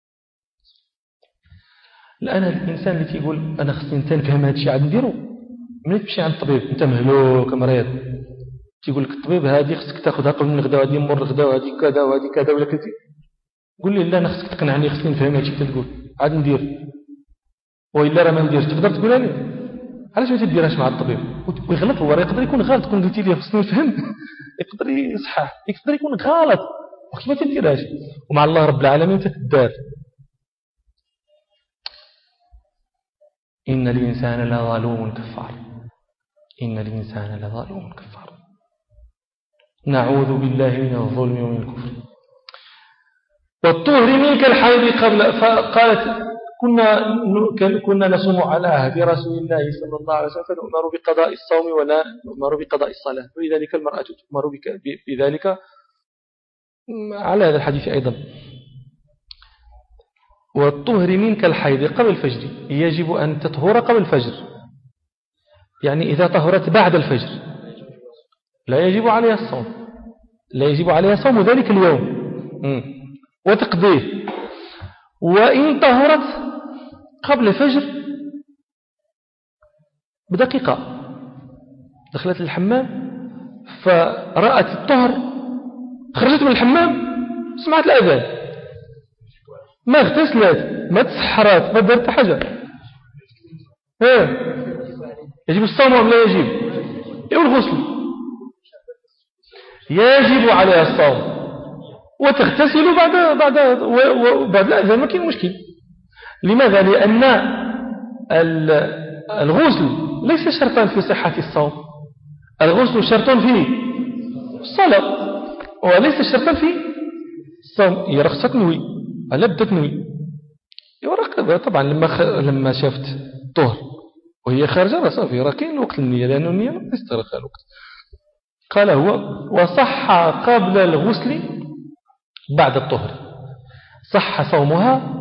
الآن الإنسان اللي تيقول أنا خصني نفهم هذا الشيء عاد نديرو، من تمشي عند الطبيب أنت مهلوك مريض، تيقول لك الطبيب هذه خصك تاخذها قبل من الغداء، وهذه مر الغداء، وهذه كذا وهذه كذا، ولا كذا. قول لي لا أنا خصك تقنعني، خصني نفهم هذا الشيء تقول عاد ندير، وإلا راه ما نديرش. تقدر تقولها لي علاش ما تديرهاش مع الطبيب؟ ويغلط هو، يقدر يكون غلط، تكون قلتي لي خصني نفهم، يقدر يصحح، يقدر يكون غلط، وكيف ما تديرهاش؟ ومع الله رب العالمين تتدار. إن الإنسان لظلوم كفار. نعوذ بالله من الظلم ومن الكفر. والطهر منك الحيض قبل، فقالت كنا نصوم على عهد رسول الله صلى الله عليه وسلم فنؤمر بقضاء الصوم ولا نؤمر بقضاء الصلاة، ولذلك المرأة تؤمر بذلك على هذا الحديث أيضا. والطهر منك الحيض قبل الفجر، يجب أن تطهر قبل الفجر، يعني إذا طهرت بعد الفجر لا يجب عليها الصوم، لا يجب عليها صوم ذلك اليوم وتقضيه. وإن طهرت قبل الفجر بدقيقة دخلت الحمام فرأت الطهر، خرجت من الحمام سمعت الأذان، ما اغتسلت ما تسحرت ما درت حاجة، يجب الصوم أم لا يجب؟ الغسل يجب عليها الصوم، وتغتسل بعد الأذان ما كاين مشكل. لماذا؟ لأن الغسل ليس شرطا في صحة الصوم، الغسل شرط في الصلاة وليس شرطا في الصوم. هي رخصة تنوي، ألا بدأت تنوي طبعا لما شافت الطهر وهي خارجة صافي راه كاين وقت النية، لأن النية ما يسترخى الوقت. قال هو وصح قبل الغسل بعد الطهر، صح صومها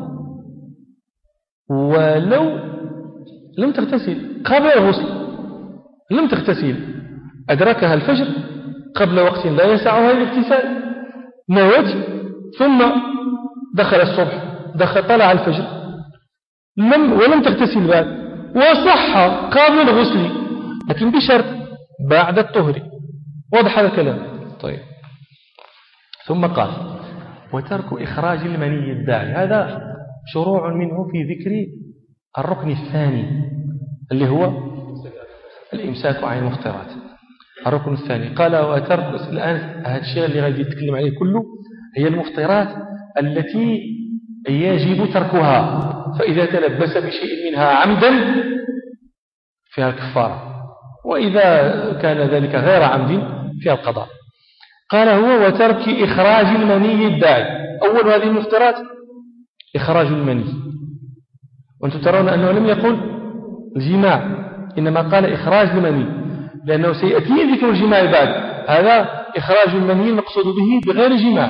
ولو لم تغتسل قبل الغسل، لم تغتسل أدركها الفجر قبل وقت لا يسعها الاغتسال، نوت ثم دخل الصبح طلع الفجر ولم تغتسل بعد، وصح قبل الغسل لكن بشرط بعد الطهر. واضح هذا الكلام؟ طيب. ثم قال وترك إخراج المني الداعي، هذا شروع منه في ذكر الركن الثاني اللي هو الإمساك عن المفطرات. الركن الثاني قال وترك، الآن هذا الشيء اللي غادي يتكلم عليه كله هي المفطرات التي يجب تركها، فإذا تلبس بشيء منها عمدا فيها الكفارة، وإذا كان ذلك غير عمد فيها القضاء. قال هو وترك إخراج المني الداعي. أول هذه المفطرات إخراج المني، وأنتم ترون أنه لم يقل الجماع، إنما قال إخراج المني، لأنه سيأتي ذكر الجماع بعد. هذا إخراج المني المقصود به بغير جماع،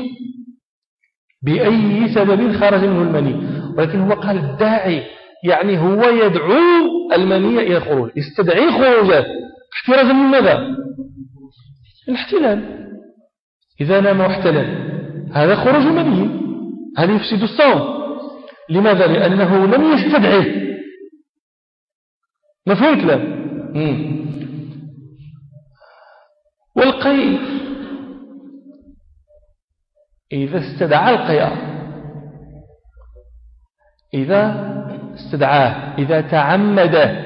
بأي سبب خرج منه المني، ولكن هو قال الداعي، يعني هو يدعو المني إلى الخروج، يستدعي خروجه احترازا من ماذا؟ الاحتلال. إذا نام واحتلم هذا خروج مني، هذا يفسد الصوم. لماذا؟ لأنه لم يستدعيه. مفهوم الكلام؟ والقيء إذا استدعى القيء، إذا استدعاه، إذا تعمده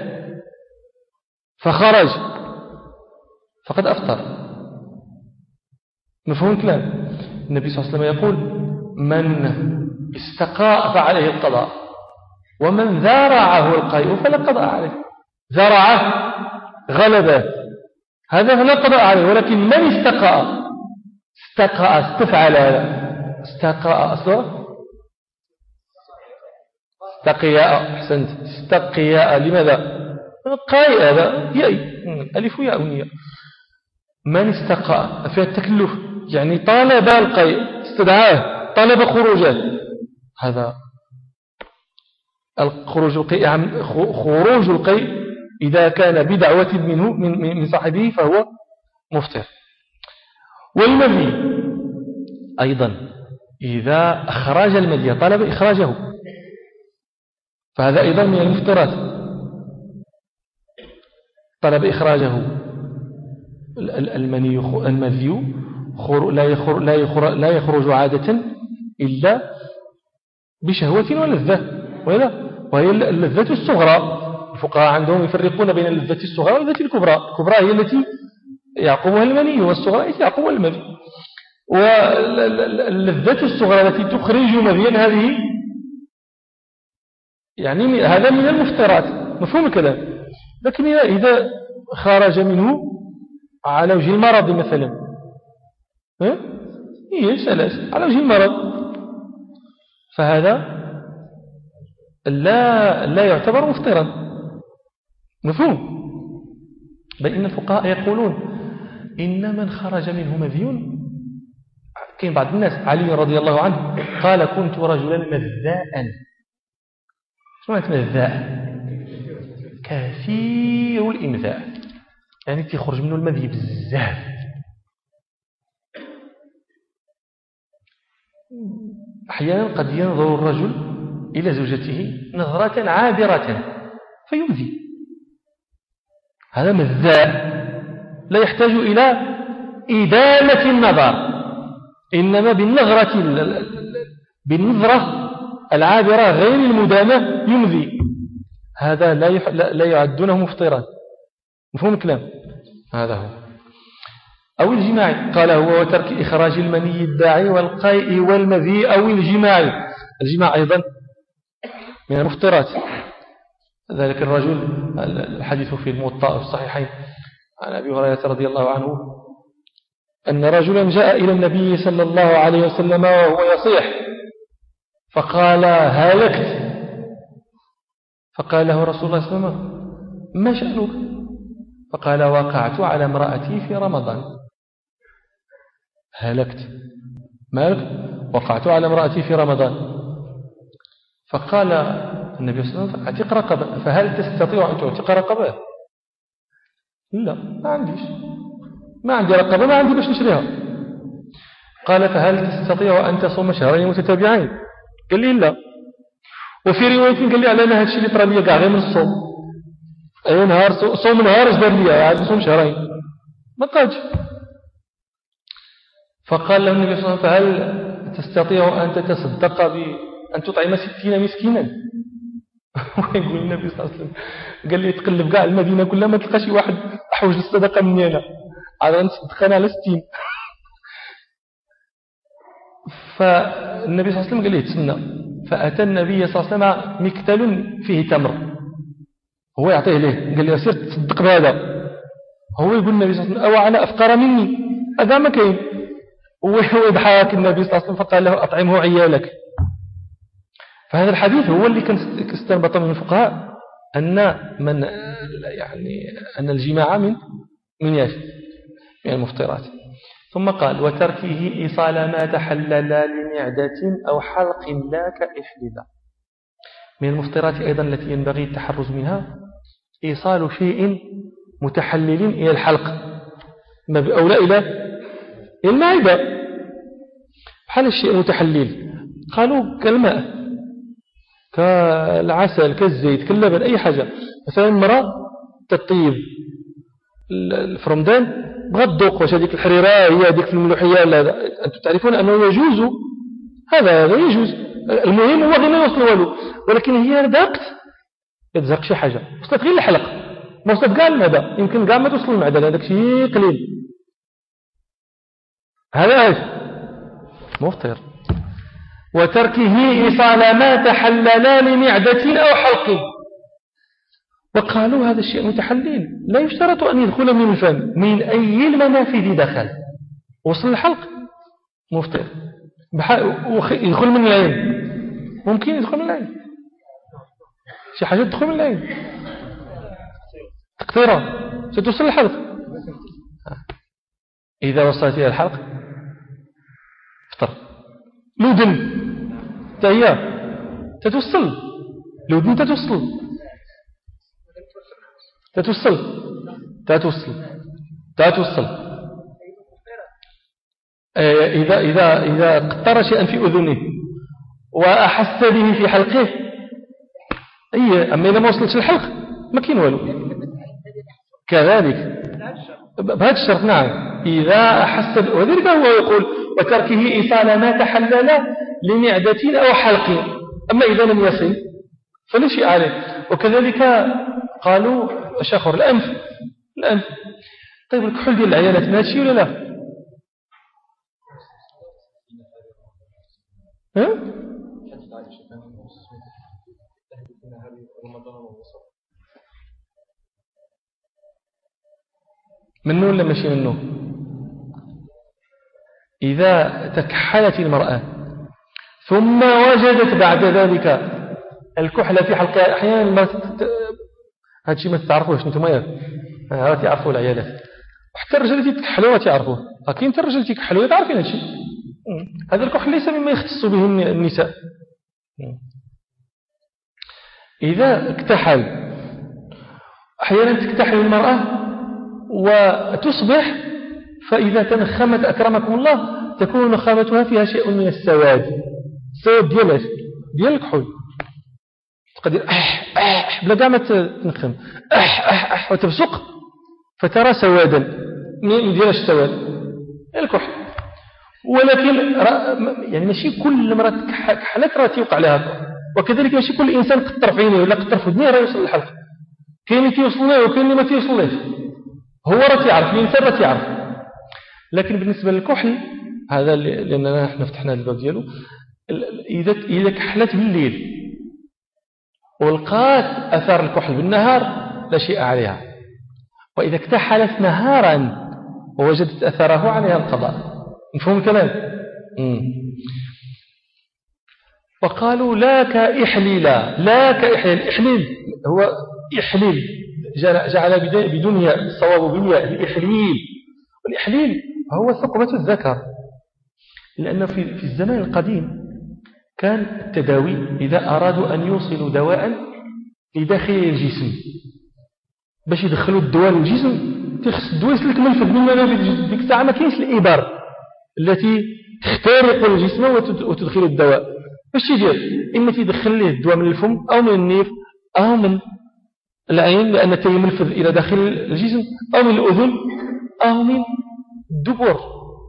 فخرج فقد أفطر. مفهوم الكلام؟ النبي صلى الله عليه وسلم يقول من استقاء فعليه القضاء، ومن ذارعه القيء فلا قضاء عليه. ذرعه غلبه هذا فلا قضاء عليه، ولكن من استقاء استفعل هذا استقاء أصلا استقياء، أحسنت، استقياء. لماذا؟ قيء هذا يأي ألف ياء ونية. من استقاء فيها التكلف، يعني طالب القيء، استدعاه، طلب خروجه، هذا خروج القيء إذا كان بدعوة منه من صاحبه فهو مفطر. والمذي أيضا إذا أخرج المذي طلب إخراجه فهذا أيضا من المفطرات، طلب إخراجه. المذي لا يخرج عادة إلا بشهوة ولذة، وهي اللذة الصغرى. الفقهاء عندهم يفرقون بين اللذة الصغرى واللذة الكبرى. الكبرى هي التي يعقبها المني، والصغرى التي يعقبها المذي. واللذة الصغرى التي تخرج مذيا هذه يعني هذا من المفطرات. مفهوم الكلام؟ لكن إذا خرج منه على وجه المرض مثلا، على وجه المرض، فهذا لا يعتبر مفطرا. مفهوم؟ بل إن الفقهاء يقولون إن من خرج منه مذي، كاين بعض الناس، علي رضي الله عنه قال كنت رجلا مذاء. شو معنى مذاء؟ كثير الإمذاء، يعني تخرج منه المذي بزاف. أحيانا قد ينظر الرجل إلى زوجته نظرة عابرة فيمذي، هذا مذاء لا يحتاج إلى إدامة النظر، إنما بالنظرة العابرة غير المدامة يمذي، هذا لا يعدونه مفطرا. مفهوم الكلام؟ هذا هو. أو الجماع، قال هو وترك إخراج المني الداعي والقيء والمذي أو الجماع. الجماع أيضا من المفطرات. ذلك الرجل، الحديث في الموطأ في الصحيحين عن أبي هريرة رضي الله عنه أن رجلا جاء إلى النبي صلى الله عليه وسلم وهو يصيح فقال هلكت، فقال له رسول الله صلى الله عليه وسلم ما شأنك؟ فقال وقعت على امرأتي في رمضان. هلكت مالك؟ وقعت على امرأتي في رمضان. فقال النبي صلى الله عليه وسلم اعتق رقبة، فهل تستطيع أن تعتق رقبة؟ لا، ما عندي رقبة، ما عندي باش نشريها. قال فهل تستطيع أن تصوم شهرين متتابعين؟ قال لي لا. وفي رواية قال لي على أنا هادشي اللي طرا لي كاع غير من الصوم، أي نهار صوم نهار اجبر لي عاد نصوم شهرين، ما قادش. فقال له النبي صلى الله عليه وسلم فهل تستطيع أن تتصدق بأن تطعم 60 مسكينا؟ ويقول النبي صلى الله عليه وسلم قال لي تقلب كاع المدينة كلها ما تلقى شي واحد أحوج الصدقة مني أنا، عاد نتصدق أنا على 60. فالنبي صلى الله عليه وسلم قال لي تسنى. فأتى النبي صلى الله عليه وسلم مكتل فيه تمر، هو يعطيه ليه، قال لي سير تصدق بهذا. هو يقول النبي صلى الله عليه وسلم أو على أفقر مني، هذا ما كاين. هو يضحك النبي صلى الله عليه وسلم فقال له أطعمه عيالك. فهذا الحديث هو اللي كاستنبط من الفقهاء أن الجماع من المفطرات. ثم قال وتركه إيصال ما تحلل لمعدة أو حلق لا كإحلل. من المفطرات أيضا التي ينبغي التحرز منها إيصال شيء متحلل إلى الحلق أو لا إلى المعدة. بحال الشيء المتحلل قالوا كالماء كالعسل كالزيت كاللبن أي حاجة. مثلا المرأة تطيب الفرمدان بغض الذوق، واش هذيك الحريرة هي هذيك الملوحية، أنتم تعرفون أنه يجوز هذا يجوز. المهم هو غير ما يوصل والو، ولكن هي ذاقت يتزرق شي حاجة وصلت غير الحلق، ما وصلت كاع المعدة، يمكن كاع ما توصل المعدة، هذاك شيء قليل، هذا ايش مفطر. وتركه إيصال ما تحلل لمعدة أو حلق. وقالوا هذا الشيء متحلل لا يشترط أن يدخل من الفم، من أي المنافذ دخل، وصل الحلق مفطر. يدخل من العين، ممكن يدخل من العين، شي حاجة تدخل من العين تقطيرة ستوصل الحلق. إذا وصلت إلى الحلق فطر. لودن تهي تتوصل، لودن تتوصل. إذا قطر شيئا في أذنه وأحس به في حلقه أما إذا ما وصلتش الحلق ما كاين والو. كذلك بهذا الشرط نعم إذا أحس، وذلك هو يقول وتركه إيصال ما تحلل لمعدة أو حلق. أما إذا لم يصل فلا شيء عليه. وكذلك قالوا أشاخر الأنف. طيب الكحول ديال العيالات من هذا الشيء ولا لا؟ منه ولا ماشي منه؟ إذا تكحلت المرأة ثم وجدت بعد ذلك الكحلة في حلقها أحيانا ما هذا الشيء ما تعرفوش أنتم يا تعرفوا العيالات، حتى الرجال اللي تكحلوا تعرفوه، لكن الرجال اللي تكحلوا تعرفين هذا الشيء. هذا الكحل ليس مما يختص به النساء. إذا اكتحل أحيانا تكتحل المرأة وتصبح، فإذا تنخمت أكرمكم الله تكون نخامتها فيها شيء من السواد ديال الكحول، تقدر بلا دام تنخم وتبصق فترى سوادا من ديال السواد الكحل. ولكن يعني ماشي كل امرأة كحلت راه تيوقع لها، وكذلك ماشي كل إنسان قطر في عينيه ولا قطر في ودنيه راه يوصل للحلق. كاين اللي تيوصل له وكاين اللي ما تيوصلش، هو راه تيعرف، الإنسان راه تيعرف. لكن بالنسبة للكحل هذا لأننا احنا فتحنا الباب ديالو، إذا كحلت بالليل ولقات أثار الكحل بالنهار لا شيء عليها، وإذا اكتحلت نهارا ووجدت أثره عليها القضاء. مفهوم الكلام؟ وقالوا لا كإحليل. الإحليل هو إحليل جعل بدون ياء، الصواب بالياء الإحليل. والإحليل هو ثقبة الذكر، لأنه في الزمان القديم كان التداوي إذا أرادوا أن يوصلوا دواء لداخل الجسم باش يدخلوا الدواء للجسم تخص الدواء يسلك منفذ من منافذ. ديك الساعة ما كاينش الإبر التي تخترق الجسم وتدخل الدواء. باش يدير إما تدخل له الدواء من الفم أو من النيف أو من العين لأن تيمنفذ إلى داخل الجسم، أو من الأذن أو من الدبر.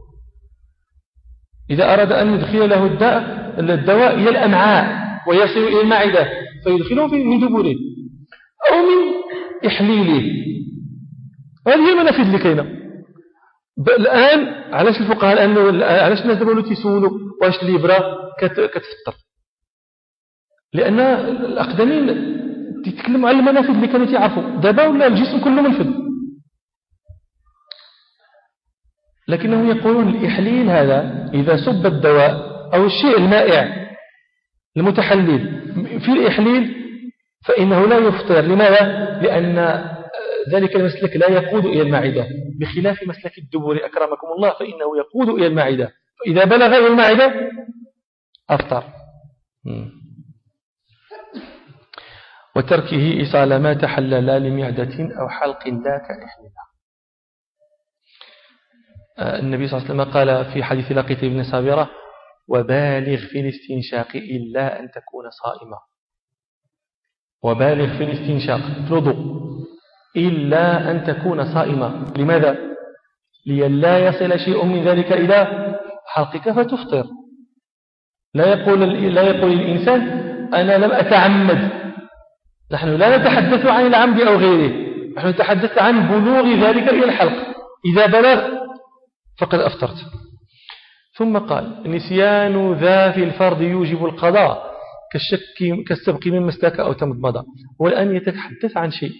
إذا أراد أن يدخل له الدواء إلى الأمعاء ويصل إلى المعدة فيدخله من دبره أو من إحليله. هذه المنافذ اللي كاينه الآن. علاش الفقهاء الآن علاش الناس دابا تيسولوا واش الإبرة كتفطر؟ لأن الأقدمين تتكلموا على المنافذ اللي كانوا يعرفوا. دابا ولا الجسم كله منفذ. لكنهم يقولون الإحليل هذا إذا صب الدواء أو الشيء المائع المتحلل في الإحليل فإنه لا يفطر. لماذا؟ لأن ذلك المسلك لا يقود إلى المعدة، بخلاف مسلك الدبر أكرمكم الله فإنه يقود إلى المعدة، فإذا بلغ إلى المعدة أفطر. وتركه إيصال ما تحلل لمعدة أو حلق لا كإحلالها. النبي صلى الله عليه وسلم قال في حديث لقيط بن صابرة: وبالغ في الاستنشاق إلا أن تكون صائمة. وبالغ في الاستنشاق في الوضوء إلا أن تكون صائمة. لماذا؟ لئلا يصل شيء من ذلك إلى حلقك فتفطر. لا يقول الإنسان أنا لم أتعمد. نحن لا نتحدث عن العمد أو غيره، نحن نتحدث عن بلوغ ذلك إلى الحلق. إذا بلغ فقد أفطرت. ثم قال: نسيان ذا في الفرض يوجب القضاء كالسبق من مسلك أو تمضمضة. والآن يتحدث عن شيء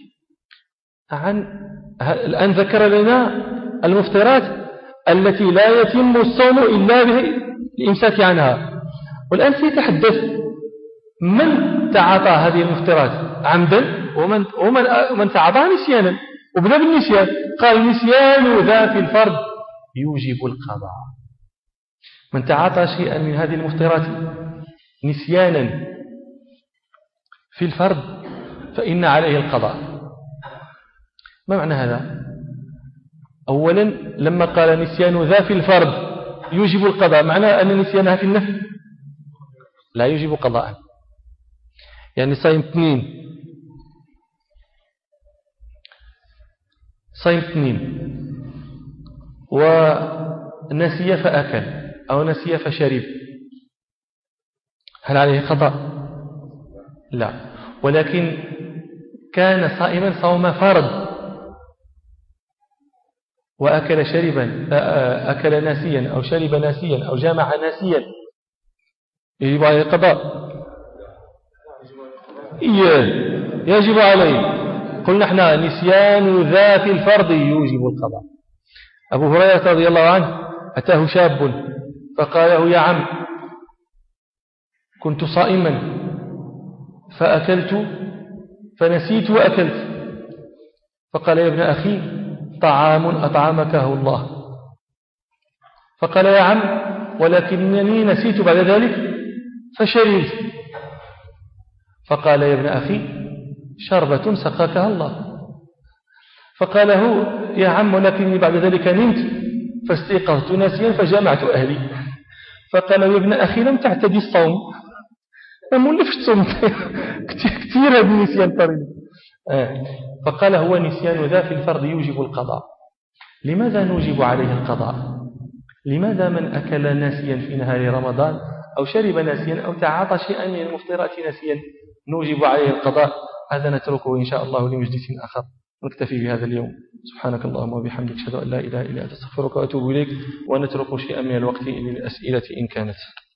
الآن ذكر لنا المفطرات التي لا يتم الصوم إلا بالإمساك عنها، والآن سيتحدث من تعاطى هذه المفطرات عمدا ومن تعاطاها نسيانا. وبدأ بالنسيان، قال: نسيان ذا في الفرض يوجب القضاء. من تعاطى شيئا من هذه المفطرات نسيانا في الفرض فإن عليه القضاء. ما معنى هذا؟ أولا لما قال نسيان ذا في الفرض يوجب القضاء، معناه أن نسيانها في النفل لا يوجب قضاء. يعني صايم اثنين ونسي فأكل أو نسي فشرب، هل عليه قضاء؟ لا. ولكن كان صائما صوم فرض وأكل أكل ناسيا أو شرب ناسيا أو جامع ناسيا، يجب عليه القضاء؟ يجب عليه. قلنا احنا نسيان ذا في الفرض يوجب القضاء. أبو هريرة رضي الله عنه أتاه شاب فقال له: يا عم، كنت صائما فأكلت فنسيت وأكلت. فقال يا ابن أخي طعام أطعمكه الله. فقال يا عم ولكنني نسيت بعد ذلك فشربت. فقال يا ابن أخي شربة سقاكها الله. فقال له يا عم ولكني بعد ذلك نمت فاستيقظت ناسيا فجمعت أهلي. فقال يا ابن أخي لم تعتدي الصوم، لم ولفش تصوم كثير هذا النسيان طريق. فقال هو نسيان ذا في الفرض يوجب القضاء. لماذا نوجب عليه القضاء؟ لماذا من أكل ناسيا في نهار رمضان أو شرب ناسيا أو تعاطى شيئا من المفطرات ناسيا نوجب عليه القضاء؟ هذا نتركه إن شاء الله لمجلس آخر. نكتفي بهذا اليوم. سبحانك اللهم وبحمدك أشهد أن لا إله إلا أنت أستغفرك وأتوب إليك. ونترك شيئا من الوقت للأسئلة إن كانت.